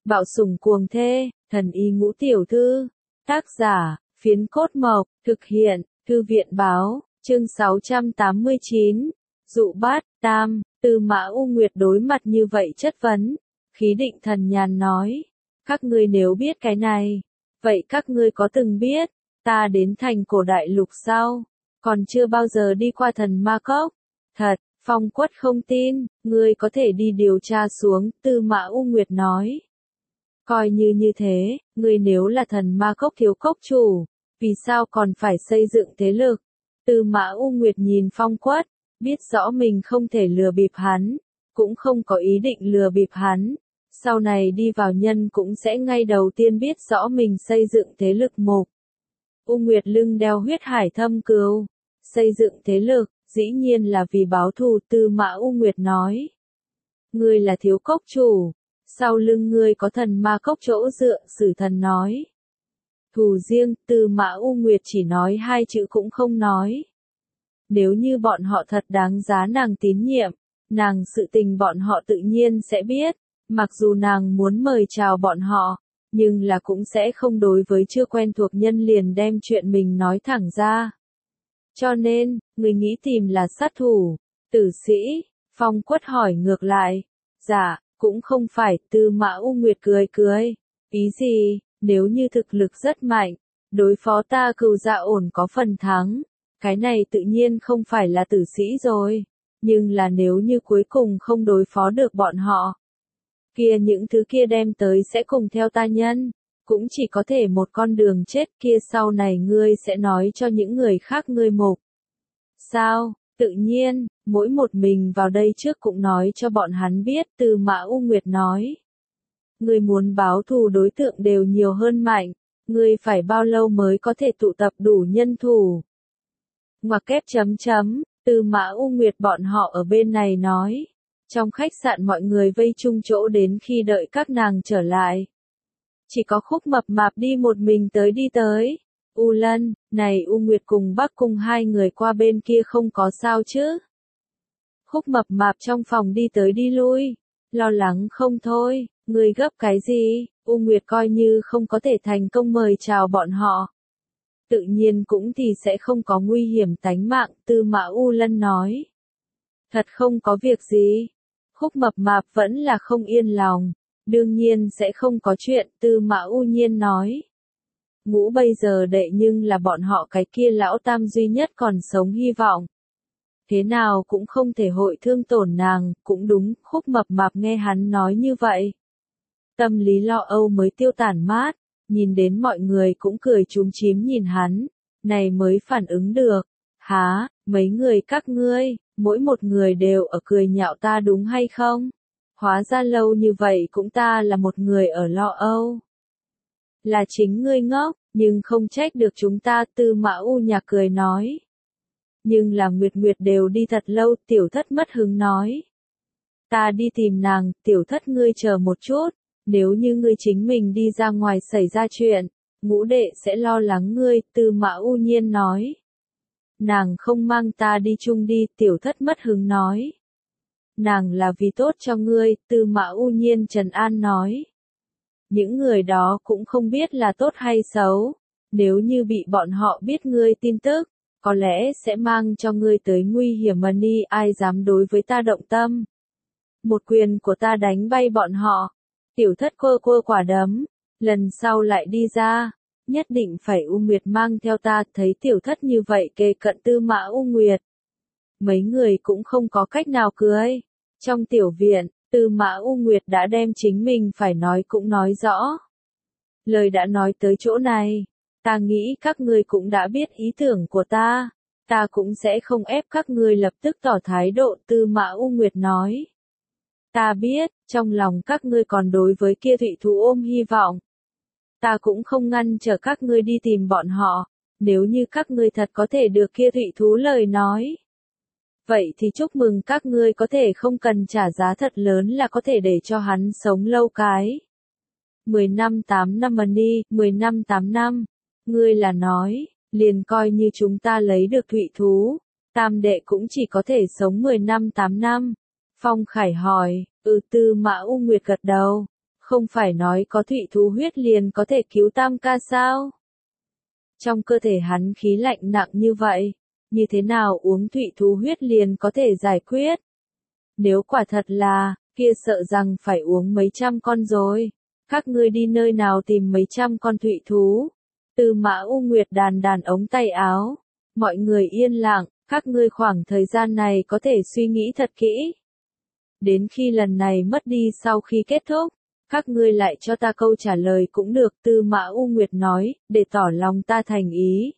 Bạo sủng cuồng thê, thần y ngũ tiểu thư. Tác giả, Phiến Cốt Mộc, thực hiện, Thư viện báo, chương 689. Dụ bát, tam, Tư Mã U Nguyệt đối mặt như vậy chất vấn. Khí Định Thần Nhàn nói, các ngươi nếu biết cái này, vậy các ngươi có từng biết, ta đến thành cổ đại lục sau, còn chưa bao giờ đi qua thần ma cốc. Thật, Phong Quất không tin, ngươi có thể đi điều tra xuống, Tư Mã U Nguyệt nói. Coi như thế, ngươi nếu là thần ma cốc thiếu cốc chủ, vì sao còn phải xây dựng thế lực? Tư Mã U Nguyệt nhìn Phong Quất, biết rõ mình không thể lừa bịp hắn, cũng không có ý định lừa bịp hắn. Sau này đi vào nhân cũng sẽ ngay đầu tiên biết rõ mình xây dựng thế lực mục. U Nguyệt lưng đeo huyết hải thâm cừu, xây dựng thế lực, dĩ nhiên là vì báo thù, Tư Mã U Nguyệt nói. Ngươi là thiếu cốc chủ, sau lưng ngươi có thần ma cốc chỗ dựa, Sử Thần nói. Thù riêng, Tư Mã U Nguyệt chỉ nói hai chữ cũng không nói. Nếu như bọn họ thật đáng giá nàng tín nhiệm, nàng sự tình bọn họ tự nhiên sẽ biết, mặc dù nàng muốn mời chào bọn họ, nhưng là cũng sẽ không đối với chưa quen thuộc nhân liền đem chuyện mình nói thẳng ra. Cho nên, người nghĩ tìm là sát thủ, tử sĩ, Phong Quất hỏi ngược lại. Dạ, cũng không phải, Tư Mã U Nguyệt cười. Ý gì, nếu như thực lực rất mạnh, đối phó ta Cừu Dạ ổn có phần thắng, cái này tự nhiên không phải là tử sĩ rồi, nhưng là nếu như cuối cùng không đối phó được bọn họ, kia những thứ kia đem tới sẽ cùng theo ta nhân, cũng chỉ có thể một con đường chết, kia sau này ngươi sẽ nói cho những người khác ngươi mục. Sao, tự nhiên, mỗi một mình vào đây trước cũng nói cho bọn hắn biết, Tư Mã U Nguyệt nói. Ngươi muốn báo thù đối tượng đều nhiều hơn mạnh, ngươi phải bao lâu mới có thể tụ tập đủ nhân thủ. Ngoặc kép chấm, Tư Mã U Nguyệt bọn họ ở bên này nói. Trong khách sạn mọi người vây chung chỗ đến khi đợi các nàng trở lại. Chỉ có Khúc Mập Mạp đi một mình đi tới. U Lân, này U Nguyệt cùng Bắc Cung hai người qua bên kia không có sao chứ? Khúc Mập Mạp trong phòng đi tới đi lui, lo lắng không thôi, người gấp cái gì? U Nguyệt coi như không có thể thành công mời chào bọn họ, tự nhiên cũng thì sẽ không có nguy hiểm tánh mạng, Tư Mã U Lân nói. Thật không có việc gì. Khúc Mập Mạp vẫn là không yên lòng, đương nhiên sẽ không có chuyện, Tư Mã U Nhiên nói. Ngũ bây giờ đệ nhưng là bọn họ cái kia lão tam duy nhất còn sống hy vọng. Thế nào cũng không thể hội thương tổn nàng, cũng đúng, Khúc Mập Mạp nghe hắn nói như vậy. Tâm lý lo âu mới tiêu tản mát, nhìn đến mọi người cũng cười chúm chím nhìn hắn, này mới phản ứng được. Há, mấy người các ngươi, mỗi một người đều ở cười nhạo ta đúng hay không? Hóa ra lâu như vậy cũng ta là một người ở lo âu. Là chính ngươi ngốc, nhưng không trách được chúng ta, Tư Mã U Nhạc cười nói. Nhưng là Nguyệt Nguyệt đều đi thật lâu, Tiểu Thất mất hứng nói. Ta đi tìm nàng, Tiểu Thất ngươi chờ một chút, nếu như ngươi chính mình đi ra ngoài xảy ra chuyện, Ngũ đệ sẽ lo lắng ngươi, Tư Mã U Nhiên nói. Nàng không mang ta đi chung đi, Tiểu Thất mất hứng nói. Nàng là vì tốt cho ngươi, Tư Mã U Nhiên trấn an nói. Những người đó cũng không biết là tốt hay xấu, nếu như bị bọn họ biết ngươi tin tức, có lẽ sẽ mang cho ngươi tới nguy hiểm mà ni, ai dám đối với ta động tâm. Một quyền của ta đánh bay bọn họ. Tiểu Thất quơ quả đấm, lần sau lại đi ra, nhất định phải U Nguyệt mang theo ta, thấy Tiểu Thất như vậy kề cận Tư Mã U Nguyệt. Mấy người cũng không có cách nào cưới. Trong tiểu viện, Tư Mã U Nguyệt đã đem chính mình phải nói cũng nói rõ. Lời đã nói tới chỗ này, ta nghĩ các ngươi cũng đã biết ý tưởng của ta cũng sẽ không ép các ngươi lập tức tỏ thái độ, Tư Mã U Nguyệt nói. Ta biết, trong lòng các ngươi còn đối với kia thụy thú ôm hy vọng. Ta cũng không ngăn trở các ngươi đi tìm bọn họ, nếu như các ngươi thật có thể được kia thụy thú lời nói. Vậy thì chúc mừng các ngươi có thể không cần trả giá thật lớn là có thể để cho hắn sống lâu cái. 10 năm 8 năm money, 10 năm 8 năm. Ngươi là nói, liền coi như chúng ta lấy được thụy thú, tam đệ cũng chỉ có thể sống 10 năm 8 năm. Phong Khải hỏi, Tư Mã U Nguyệt gật đầu. Không phải nói có thủy thú huyết liền có thể cứu Tam ca sao? Trong cơ thể hắn khí lạnh nặng như vậy, như thế nào uống thủy thú huyết liền có thể giải quyết? Nếu quả thật là, kia sợ rằng phải uống mấy trăm con rồi. Các ngươi đi nơi nào tìm mấy trăm con thủy thú? Tư Mã U Nguyệt đàn đàn ống tay áo. Mọi người yên lặng, các ngươi khoảng thời gian này có thể suy nghĩ thật kỹ. Đến khi lần này mất đi sau khi kết thúc, các ngươi lại cho ta câu trả lời cũng được. Tư Mã U Nguyệt nói, để tỏ lòng ta thành ý.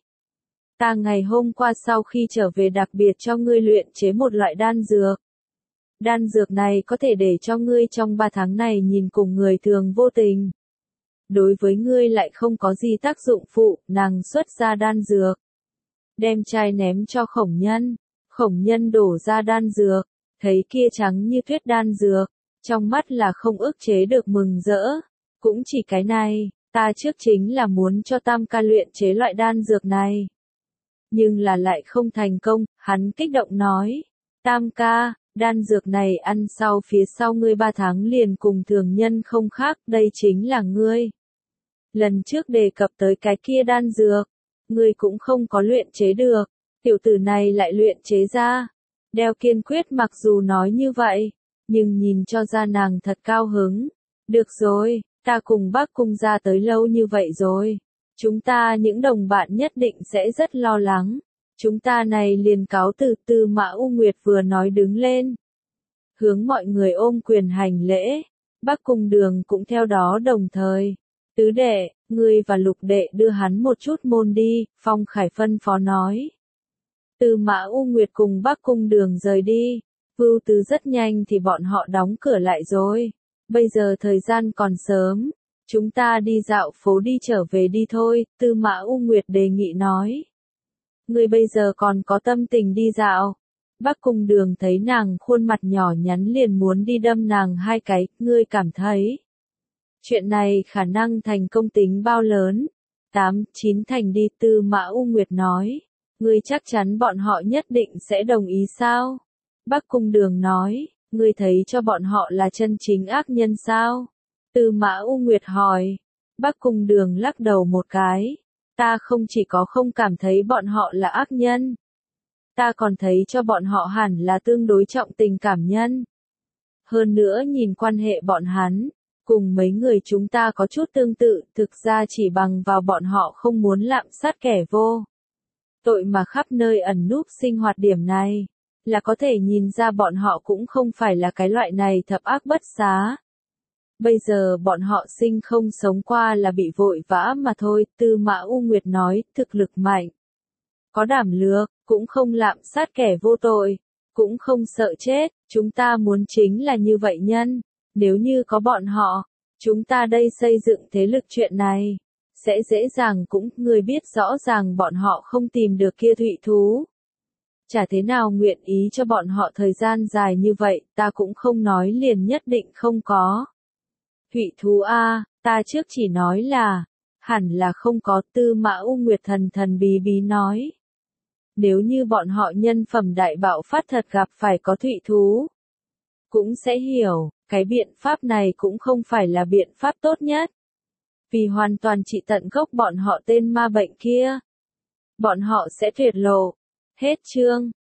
Ta ngày hôm qua sau khi trở về đặc biệt cho ngươi luyện chế một loại đan dược. Đan dược này có thể để cho ngươi trong 3 tháng này nhìn cùng người thường vô tình. Đối với ngươi lại không có gì tác dụng phụ, nàng xuất ra đan dược. Đem chai ném cho Khổng Nhân. Khổng Nhân đổ ra đan dược, thấy kia trắng như tuyết đan dược, trong mắt là không ức chế được mừng rỡ. Cũng chỉ cái này, ta trước chính là muốn cho Tam ca luyện chế loại đan dược này. Nhưng là lại không thành công, hắn kích động nói. Tam ca, đan dược này ăn sau phía sau ngươi 3 tháng liền cùng thường nhân không khác, đây chính là ngươi. Lần trước đề cập tới cái kia đan dược, ngươi cũng không có luyện chế được, tiểu tử này lại luyện chế ra. Đeo kiên quyết mặc dù nói như vậy, nhưng nhìn cho ra nàng thật cao hứng. Được rồi, ta cùng bác cung ra tới lâu như vậy rồi. Chúng ta những đồng bạn nhất định sẽ rất lo lắng. Chúng ta này liền cáo từ. Tư Mã U Nguyệt vừa nói đứng lên. Hướng mọi người ôm quyền hành lễ. Bác Cung Đường cũng theo đó đồng thời. Tứ đệ, ngươi và Lục đệ đưa hắn một chút môn đi, Phong Khải phân phó nói. Tư Mã U Nguyệt cùng Bác Cung Đường rời đi. Vưu Tứ rất nhanh thì bọn họ đóng cửa lại rồi. Bây giờ thời gian còn sớm. Chúng ta đi dạo phố đi trở về đi thôi, Tư Mã U Nguyệt đề nghị nói. Ngươi bây giờ còn có tâm tình đi dạo. Bác Cung Đường thấy nàng khuôn mặt nhỏ nhắn liền muốn đi đâm nàng 2 cái, ngươi cảm thấy. Chuyện này khả năng thành công tính bao lớn? 8, 9 thành đi. Tư Mã U Nguyệt nói. Ngươi chắc chắn bọn họ nhất định sẽ đồng ý sao? Bác Cung Đường nói, ngươi thấy cho bọn họ là chân chính ác nhân sao? Tư Mã U Nguyệt hỏi. Bác Cung Đường lắc đầu một cái. Ta không chỉ có không cảm thấy bọn họ là ác nhân. Ta còn thấy cho bọn họ hẳn là tương đối trọng tình cảm nhân. Hơn nữa nhìn quan hệ bọn hắn, cùng mấy người chúng ta có chút tương tự, thực ra chỉ bằng vào bọn họ không muốn lạm sát kẻ vô tội mà khắp nơi ẩn núp sinh hoạt điểm này, là có thể nhìn ra bọn họ cũng không phải là cái loại này thập ác bất xá. Bây giờ bọn họ sinh không sống qua là bị vội vã mà thôi. Tư Mã U Nguyệt nói, thực lực mạnh, có đảm lược, cũng không lạm sát kẻ vô tội, cũng không sợ chết, chúng ta muốn chính là như vậy nhân. Nếu như có bọn họ, chúng ta đây xây dựng thế lực chuyện này sẽ dễ dàng. Cũng người biết rõ ràng bọn họ không tìm được kia thủy thú. Chả thế nào nguyện ý cho bọn họ thời gian dài như vậy, ta cũng không nói liền nhất định không có. Thủy thú a, ta trước chỉ nói là, hẳn là không có. Tư Mã U Nguyệt thần thần bí bí nói. Nếu như bọn họ nhân phẩm đại bạo phát thật gặp phải có thủy thú, cũng sẽ hiểu, cái biện pháp này cũng không phải là biện pháp tốt nhất. Vì hoàn toàn trị tận gốc bọn họ tên ma bệnh kia, bọn họ sẽ tuyệt lộ. Hết chương.